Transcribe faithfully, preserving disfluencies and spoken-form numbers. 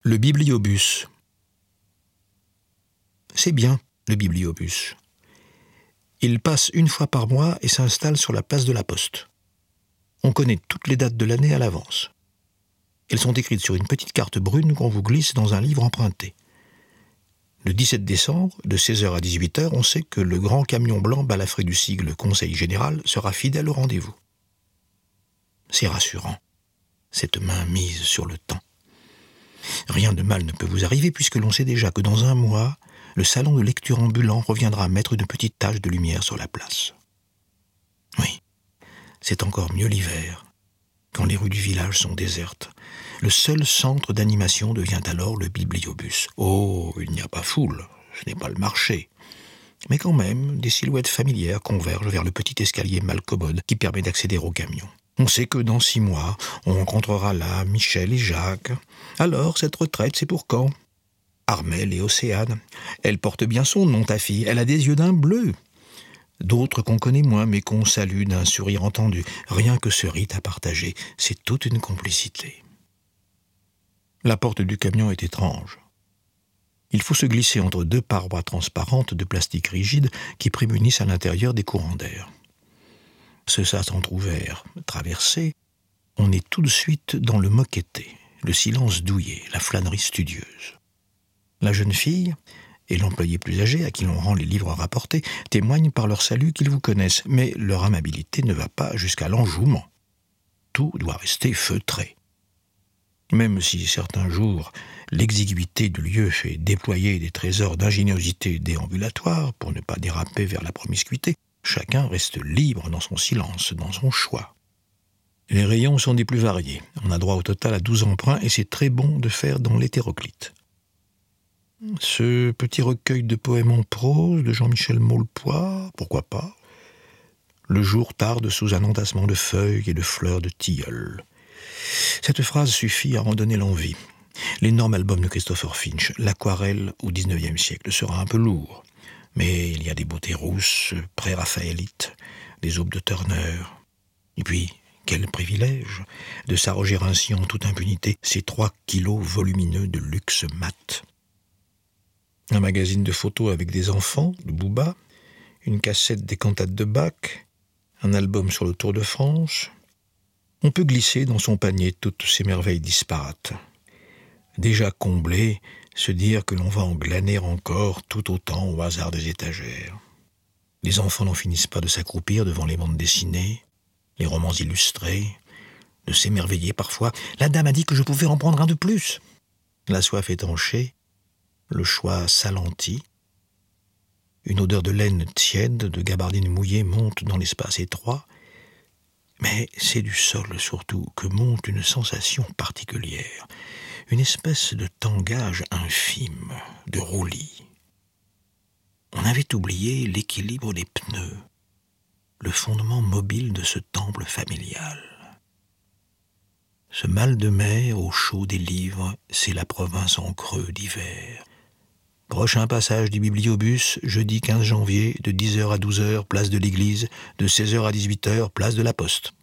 Le bibliobus. C'est bien, le bibliobus. Il passe une fois par mois et s'installe sur la place de la Poste. On connaît toutes les dates de l'année à l'avance. Elles sont écrites sur une petite carte brune qu'on vous glisse dans un livre emprunté. Le dix-sept décembre, de seize heures à dix-huit heures, on sait que le grand camion blanc balafré du sigle Conseil général sera fidèle au rendez-vous. C'est rassurant, cette main mise sur le temps. Rien de mal ne peut vous arriver puisque l'on sait déjà que dans un mois, le salon de lecture ambulant reviendra mettre une petite tache de lumière sur la place. Oui, c'est encore mieux l'hiver, quand les rues du village sont désertes. Le seul centre d'animation devient alors le bibliobus. Oh, il n'y a pas foule, ce n'est pas le marché. Mais quand même, des silhouettes familières convergent vers le petit escalier mal commode qui permet d'accéder au camion. On sait que dans six mois, on rencontrera là Michel et Jacques. Alors, cette retraite, c'est pour quand ? Armelle et Océane. Elle porte bien son nom, ta fille. Elle a des yeux d'un bleu. D'autres qu'on connaît moins, mais qu'on salue d'un sourire entendu. Rien que ce rite à partager, c'est toute une complicité. La porte du camion est étrange. Il faut se glisser entre deux parois transparentes de plastique rigide qui prémunissent à l'intérieur des courants d'air. Ce sas entrouvert, traversé, on est tout de suite dans le moquetté, le silence douillet, la flânerie studieuse. La jeune fille et l'employé plus âgé à qui l'on rend les livres rapportés témoignent par leur salut qu'ils vous connaissent, mais leur amabilité ne va pas jusqu'à l'enjouement. Tout doit rester feutré. Même si certains jours, l'exiguïté du lieu fait déployer des trésors d'ingéniosité déambulatoire pour ne pas déraper vers la promiscuité, chacun reste libre dans son silence, dans son choix. Les rayons sont des plus variés. On a droit au total à douze emprunts et c'est très bon de faire dans l'hétéroclite. Ce petit recueil de poèmes en prose de Jean-Michel Maulepoix, pourquoi pas ? Le jour tarde sous un entassement de feuilles et de fleurs de tilleul. Cette phrase suffit à en donner l'envie. L'énorme album de Christopher Finch, L'aquarelle au dix-neuvième siècle, sera un peu lourd. Mais il y a des beautés rousses, pré-raphaélites, des aubes de Turner. Et puis, quel privilège de s'arroger ainsi en toute impunité ces trois kilos volumineux de luxe mat. Un magazine de photos avec des enfants, de Booba, une cassette des cantates de Bach, un album sur le Tour de France. On peut glisser dans son panier toutes ces merveilles disparates. Déjà comblé, se dire que l'on va en glaner encore tout autant au hasard des étagères. Les enfants n'en finissent pas de s'accroupir devant les bandes dessinées, les romans illustrés, de s'émerveiller parfois. La dame a dit que je pouvais en prendre un de plus. La soif étanchée, le choix s'alentit. Une odeur de laine tiède, de gabardine mouillée monte dans l'espace étroit. Mais c'est du sol surtout que monte une sensation particulière. Une espèce de tangage infime, de roulis. On avait oublié l'équilibre des pneus, le fondement mobile de ce temple familial. Ce mal de mer au chaud des livres, c'est la province en creux d'hiver. Prochain passage du bibliobus, jeudi quinze janvier, de dix heures à douze heures, place de l'église, de seize heures à dix-huit heures, place de la Poste.